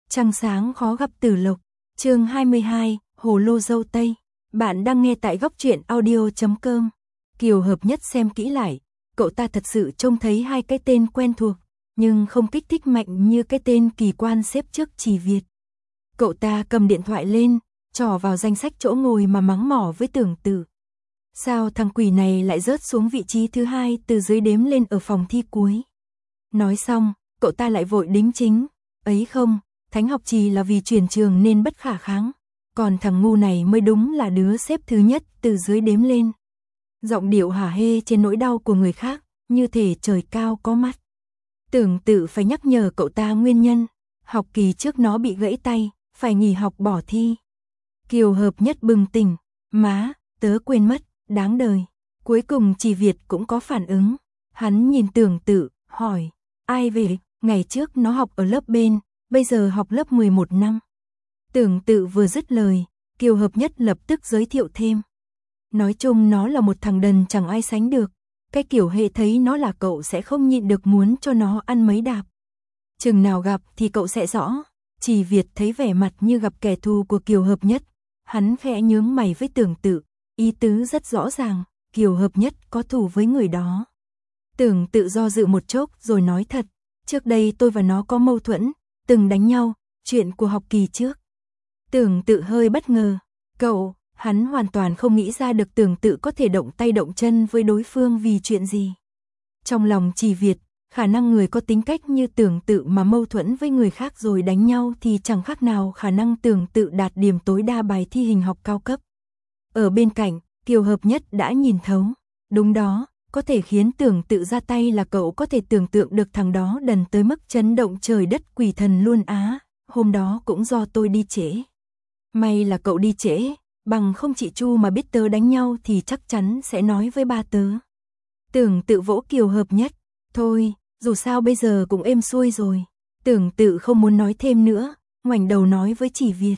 Trăng sáng khó gặp Tử Lộc, chương 22, Hồ lô dâu tây. Bạn đang nghe tại góc truyện audio.com. Kiều hợp nhất xem kỹ lại, cậu ta thật sự trông thấy hai cái tên quen thuộc, nhưng không kích thích mạnh như cái tên kỳ quan xếp trước Trì Việt. Cậu ta cầm điện thoại lên, trỏ vào danh sách chỗ ngồi mà mắng mỏ với Tưởng Tử. Sao thằng quỷ này lại rớt xuống vị trí thứ 2 từ dưới đếm lên ở phòng thi cuối. Nói xong, cậu ta lại vội đính chính, ấy không, Thánh học trì là vì chuyển trường nên bất khả kháng, còn thằng ngu này mới đúng là đứa xếp thứ nhất từ dưới đếm lên. Giọng điệu hả hê trên nỗi đau của người khác, như thể trời cao có mắt. Tưởng Tử phải nhắc nhở cậu ta nguyên nhân, học kỳ trước nó bị gãy tay, phải nghỉ học bỏ thi. Kiều hợp nhất bừng tỉnh, má, tớ quên mất, đáng đời. Cuối cùng Trì Việt cũng có phản ứng, hắn nhìn Tưởng Tử, hỏi, ai về, ngày trước nó học ở lớp bên, bây giờ học lớp 11 năm. Tưởng Tử vừa dứt lời, Kiều hợp nhất lập tức giới thiệu thêm. Nói chung nó là một thằng đần chẳng ai sánh được, cái kiểu hệ thấy nó là cậu sẽ không nhịn được muốn cho nó ăn mấy đạp. Chừng nào gặp thì cậu sẽ rõ. Trì Việt thấy vẻ mặt như gặp kẻ thù của Kiều hợp nhất, hắn khẽ nhướng mày với Tưởng Tử, ý tứ rất rõ ràng, Kiều hợp nhất có thù với người đó. Tưởng Tử do dự một chốc rồi nói thật, trước đây tôi và nó có mâu thuẫn, từng đánh nhau, chuyện của học kỳ trước. Tưởng Tử hơi bất ngờ, hắn hoàn toàn không nghĩ ra được Tưởng Tử có thể động tay động chân với đối phương vì chuyện gì. Trong lòng Trì Việt, khả năng người có tính cách như Tưởng Tử mà mâu thuẫn với người khác rồi đánh nhau thì chẳng khác nào khả năng Tưởng Tử đạt điểm tối đa bài thi hình học cao cấp. Ở bên cạnh, Kiều hợp nhất đã nhìn thấu, đúng đó, có thể khiến Tưởng Tử ra tay là cậu có thể tưởng tượng được thằng đó đần tới mức chấn động trời đất quỷ thần luôn á, hôm đó cũng do tôi đi trễ. May là cậu đi trễ, bằng không chị Chu mà biết tớ đánh nhau thì chắc chắn sẽ nói với ba tớ. Tưởng Tử vỗ Kiều hợp nhất, thôi, dù sao bây giờ cũng êm xuôi rồi. Tưởng Tử không muốn nói thêm nữa, ngoảnh đầu nói với Trì Việt.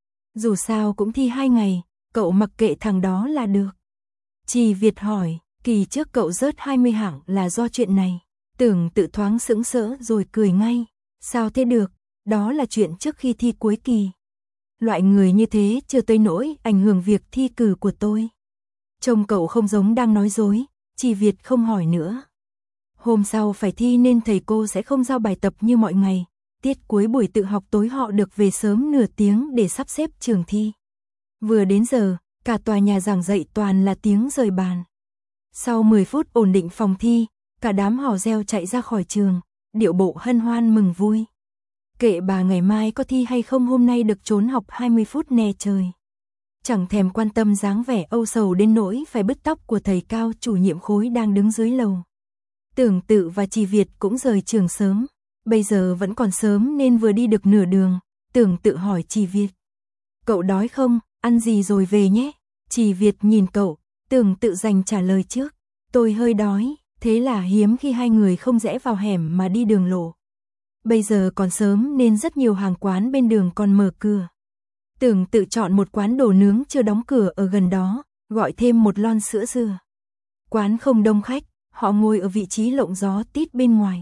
Dù sao cũng thi 2 ngày, cậu mặc kệ thằng đó là được. Trì Việt hỏi, kỳ trước cậu rớt 20 hạng là do chuyện này. Tưởng Tử thoáng sững sỡ rồi cười ngay. Sao thế được, đó là chuyện trước khi thi cuối kỳ. Loại người như thế chưa tới nỗi ảnh hưởng việc thi cử của tôi. Trông cậu không giống đang nói dối, Trì Việt không hỏi nữa. Hôm sau phải thi nên thầy cô sẽ không giao bài tập như mọi ngày. Tiết cuối buổi tự học tối họ được về sớm nửa tiếng để sắp xếp trường thi. Vừa đến giờ, cả tòa nhà giảng dạy toàn là tiếng rời bàn. Sau 10 phút ổn định phòng thi, cả đám hò reo chạy ra khỏi trường, điệu bộ hân hoan mừng vui. Kệ bà ngày mai có thi hay không, hôm nay được trốn học 20 phút nè trời. Chẳng thèm quan tâm dáng vẻ âu sầu đến nỗi phải bứt tóc của thầy Cao chủ nhiệm khối đang đứng dưới lầu. Tưởng Tử và Trì Việt cũng rời trường sớm, bây giờ vẫn còn sớm nên vừa đi được nửa đường, Tưởng Tử hỏi Trì Việt. Cậu đói không, ăn gì rồi về nhé. Trì Việt nhìn cậu, Tưởng Tử dành trả lời trước. Tôi hơi đói, thế là hiếm khi hai người không rẽ vào hẻm mà đi đường lộ. Bây giờ còn sớm nên rất nhiều hàng quán bên đường còn mở cửa. Tưởng Tử chọn một quán đồ nướng chưa đóng cửa ở gần đó, gọi thêm một lon sữa dừa. Quán không đông khách, họ ngồi ở vị trí lộng gió tít bên ngoài.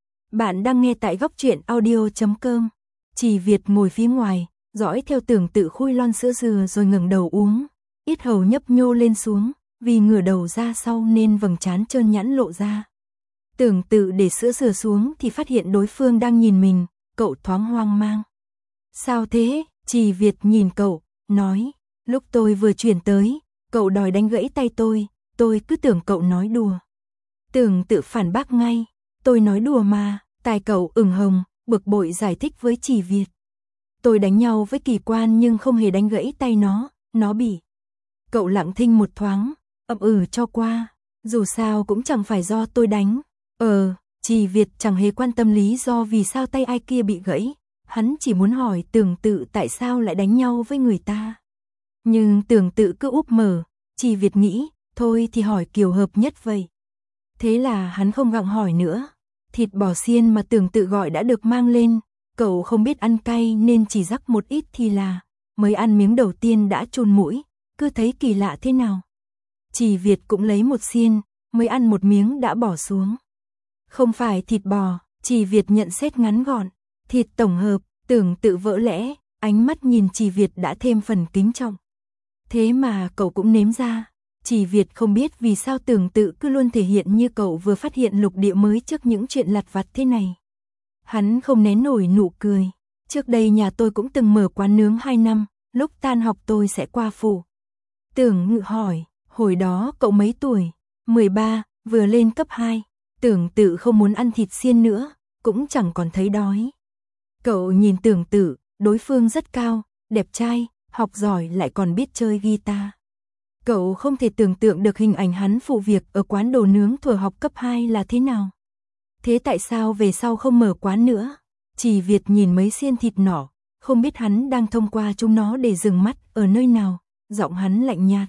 Bạn đang nghe tại góc truyện audio.com. Trì Việt ngồi phía ngoài, dõi theo Tưởng Tử khui lon sữa dừa rồi ngẩng đầu uống. Yết hầu nhấp nhô lên xuống, vì ngửa đầu ra sau nên vầng trán trơn nhẵn lộ ra. Tưởng Tử để sữa dừa xuống thì phát hiện đối phương đang nhìn mình, cậu thoáng hoang mang. Sao thế? Trì Việt nhìn cậu, nói, lúc tôi vừa chuyển tới, cậu đòi đánh gãy tay tôi cứ tưởng cậu nói đùa. Tưởng Tử phản bác ngay, tôi nói đùa mà, tai cậu ửng hồng, bực bội giải thích với Trì Việt. Tôi đánh nhau với kỳ quan nhưng không hề đánh gãy tay nó bị. Cậu lặng thinh một thoáng, ậm cho qua, dù sao cũng chẳng phải do tôi đánh. Trì Việt chẳng hề quan tâm lý do vì sao tay ai kia bị gãy, hắn chỉ muốn hỏi Tưởng Tử tại sao lại đánh nhau với người ta. Nhưng Tưởng Tử cứ úp mở, Trì Việt nghĩ, thôi thì hỏi Kiều hợp nhất vậy. Thế là hắn không gặng hỏi nữa. Thịt bò xiên mà Tưởng Tử gọi đã được mang lên, cậu không biết ăn cay nên chỉ rắc một ít thì là, mới ăn miếng đầu tiên đã chôn mũi, cứ thấy kỳ lạ thế nào. Trì Việt cũng lấy một xiên, mới ăn một miếng đã bỏ xuống. Không phải thịt bò, Trì Việt nhận xét ngắn gọn, thịt tổng hợp. Tưởng Tự vỡ lẽ, ánh mắt nhìn Trì Việt đã thêm phần kính trọng. Thế mà cậu cũng nếm ra. Trì Việt không biết vì sao Tưởng Tự cứ luôn thể hiện như cậu vừa phát hiện lục địa mới trước những chuyện lặt vặt thế này. Hắn không nén nổi nụ cười. Trước đây nhà tôi cũng từng mở quán nướng 2 năm, lúc tan học tôi sẽ qua phủ. Tưởng Ngự hỏi, hồi đó cậu mấy tuổi? 13, vừa lên cấp 2. Tưởng Tự không muốn ăn thịt xiên nữa, cũng chẳng còn thấy đói. Cậu nhìn Tưởng Tự, đối phương rất cao, đẹp trai, học giỏi lại còn biết chơi guitar. Cậu không thể tưởng tượng được hình ảnh hắn phụ việc ở quán đồ nướng thuở học cấp 2 là thế nào. Thế tại sao về sau không mở quán nữa? Trì Việt nhìn mấy xiên thịt nỏ, không biết hắn đang thông qua chúng nó để dừng mắt ở nơi nào, giọng hắn lạnh nhạt.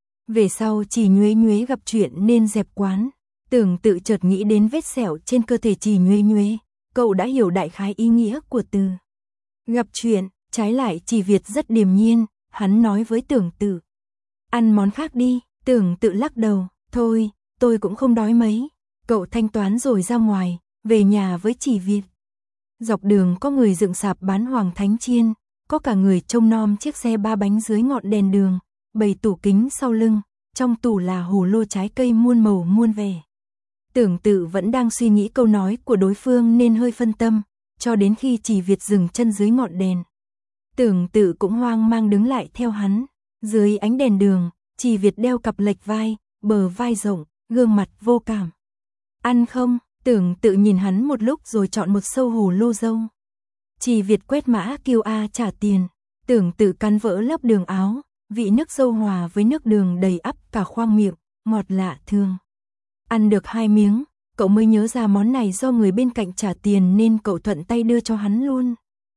Về sau Trì Nhuế Nhuế gặp chuyện nên dẹp quán. Tưởng Tự chợt nghĩ đến vết sẹo trên cơ thể Trì Nhuế Nhuế, cậu đã hiểu đại khái ý nghĩa của từ gặp chuyện. Trái lại Trì Việt rất điềm nhiên, hắn nói với Tưởng Tự, ăn món khác đi. Tưởng Tự lắc đầu, thôi, tôi cũng không đói mấy. Cậu thanh toán rồi ra ngoài, về nhà với Trì Việt. Dọc đường có người dựng sạp bán hoàng thánh chiên, có cả người trông nom chiếc xe 3 bánh dưới ngọn đèn đường, bày tủ kính sau lưng, trong tủ là hồ lô trái cây muôn màu muôn vẻ. Tưởng Tự vẫn đang suy nghĩ câu nói của đối phương nên hơi phân tâm, cho đến khi Trì Việt dừng chân dưới ngọn đèn. Tưởng Tự cũng hoang mang đứng lại theo hắn. Dưới ánh đèn đường, Trì Việt đeo cặp lệch vai, bờ vai rộng, gương mặt vô cảm. Ăn không? Tưởng Tự nhìn hắn một lúc rồi chọn một sâu hồ lô dâu. Trì Việt quét mã QR trả tiền. Tưởng Tự cắn vỡ lớp đường áo, vị nước dâu hòa với nước đường đầy ắp cả khoang miệng, ngọt lạ thường. Ăn được 2 miếng, cậu mới nhớ ra món này do người bên cạnh trả tiền nên cậu thuận tay đưa cho hắn luôn.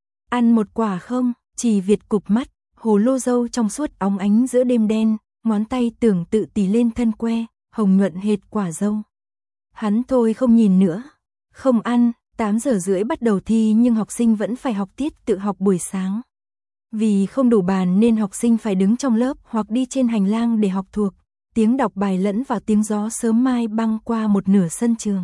Ăn một quả không? Trì Việt cụp mắt, hồ lô dâu trong suốt óng ánh giữa đêm đen, ngón tay Tưởng Tự tì lên thân que, hồng nhuận hệt quả dâu. Hắn thôi không nhìn nữa. Không ăn. 8 giờ rưỡi bắt đầu thi nhưng học sinh vẫn phải học tiết tự học buổi sáng. Vì không đủ bàn nên học sinh phải đứng trong lớp hoặc đi trên hành lang để học thuộc. Tiếng đọc bài lẫn vào tiếng gió sớm mai băng qua một nửa sân trường.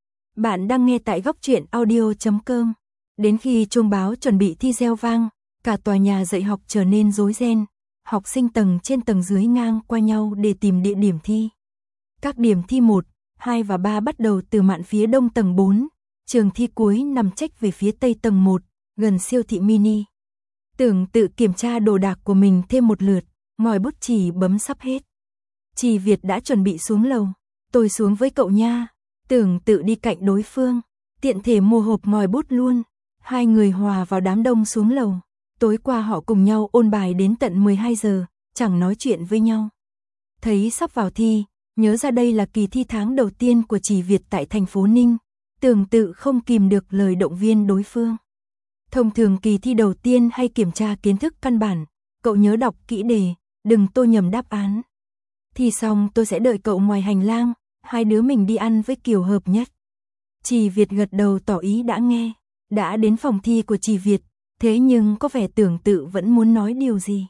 Bạn đang nghe tại Góc Truyện Audio.com. Đến khi chuông báo chuẩn bị thi reo vang, cả tòa nhà dạy học trở nên rối ren. Học sinh tầng trên tầng dưới ngang qua nhau để tìm địa điểm thi. Các điểm thi 1, 2 và 3 bắt đầu từ mạn phía đông tầng 4. Trường thi cuối nằm chếch về phía tây tầng 1, gần siêu thị mini. Tưởng Tự kiểm tra đồ đạc của mình thêm một lượt, ngòi bút chì bấm sắp hết. Trì Việt đã chuẩn bị xuống lầu. Tôi xuống với cậu nha. Tưởng Tự đi cạnh đối phương, tiện thể mua hộp ngòi bút luôn. Hai người hòa vào đám đông xuống lầu. Tối qua họ cùng nhau ôn bài đến tận 12 giờ, chẳng nói chuyện với nhau. Thấy sắp vào thi, nhớ ra đây là kỳ thi tháng đầu tiên của Trì Việt tại thành phố Ninh. Tưởng Tự không kìm được lời động viên đối phương. Thông thường kỳ thi đầu tiên hay kiểm tra kiến thức căn bản, cậu nhớ đọc kỹ đề, đừng tô nhầm đáp án. Thi xong tôi sẽ đợi cậu ngoài hành lang, hai đứa mình đi ăn với Kiều hợp nhất. Trì Việt gật đầu tỏ ý đã nghe. Đã đến phòng thi của Trì Việt, thế nhưng có vẻ Tưởng Tự vẫn muốn nói điều gì.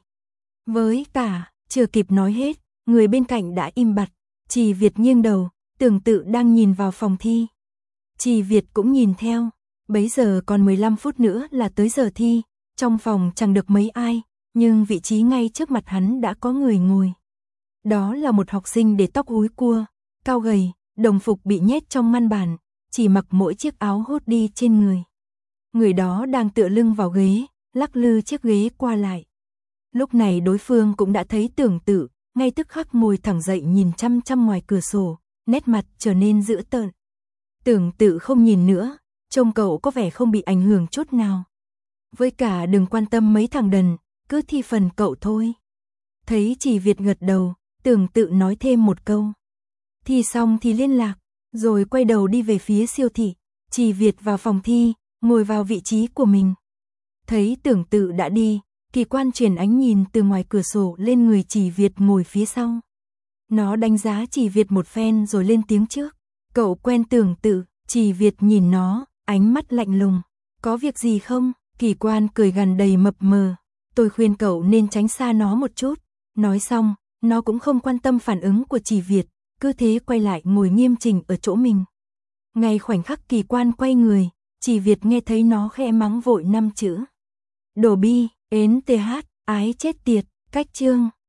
Với cả, chưa kịp nói hết, người bên cạnh đã im bặt. Trì Việt nghiêng đầu, Tưởng Tự đang nhìn vào phòng thi. Trì Việt cũng nhìn theo. Bấy giờ còn 15 phút nữa là tới giờ thi. Trong phòng chẳng được mấy ai, nhưng vị trí ngay trước mặt hắn đã có người ngồi. Đó là một học sinh để tóc húi cua, cao gầy, đồng phục bị nhét trong ngăn bàn, chỉ mặc mỗi chiếc áo hoodie trên người. Người đó đang tựa lưng vào ghế, lắc lư chiếc ghế qua lại. Lúc này đối phương cũng đã thấy Tưởng Tự, ngay tức khắc ngồi thẳng dậy nhìn chăm chăm ngoài cửa sổ, nét mặt trở nên dữ tợn. Tưởng Tự không nhìn nữa, trông cậu có vẻ không bị ảnh hưởng chút nào. Với cả đừng quan tâm mấy thằng đần, cứ thi phần cậu thôi. Thấy Trì Việt gật đầu, Tưởng Tự nói thêm một câu. Thi xong thì liên lạc, rồi quay đầu đi về phía siêu thị. Trì Việt vào phòng thi, ngồi vào vị trí của mình. Thấy Tưởng Tự đã đi, kỳ quan chuyển ánh nhìn từ ngoài cửa sổ lên người Trì Việt ngồi phía sau. Nó đánh giá Trì Việt một phen rồi lên tiếng trước. Cậu quen Tưởng Tự? Trì Việt nhìn nó, ánh mắt lạnh lùng. Có việc gì không? Kỳ quan cười gằn đầy mập mờ. Tôi khuyên cậu nên tránh xa nó một chút. Nói xong, nó cũng không quan tâm phản ứng của Trì Việt, cứ thế quay lại ngồi nghiêm chỉnh ở chỗ mình. Ngay khoảnh khắc kỳ quan quay người, Trì Việt nghe thấy nó khẽ mắng vội 5 chữ. Đồ bi, ến th, ái chết tiệt, cách chương.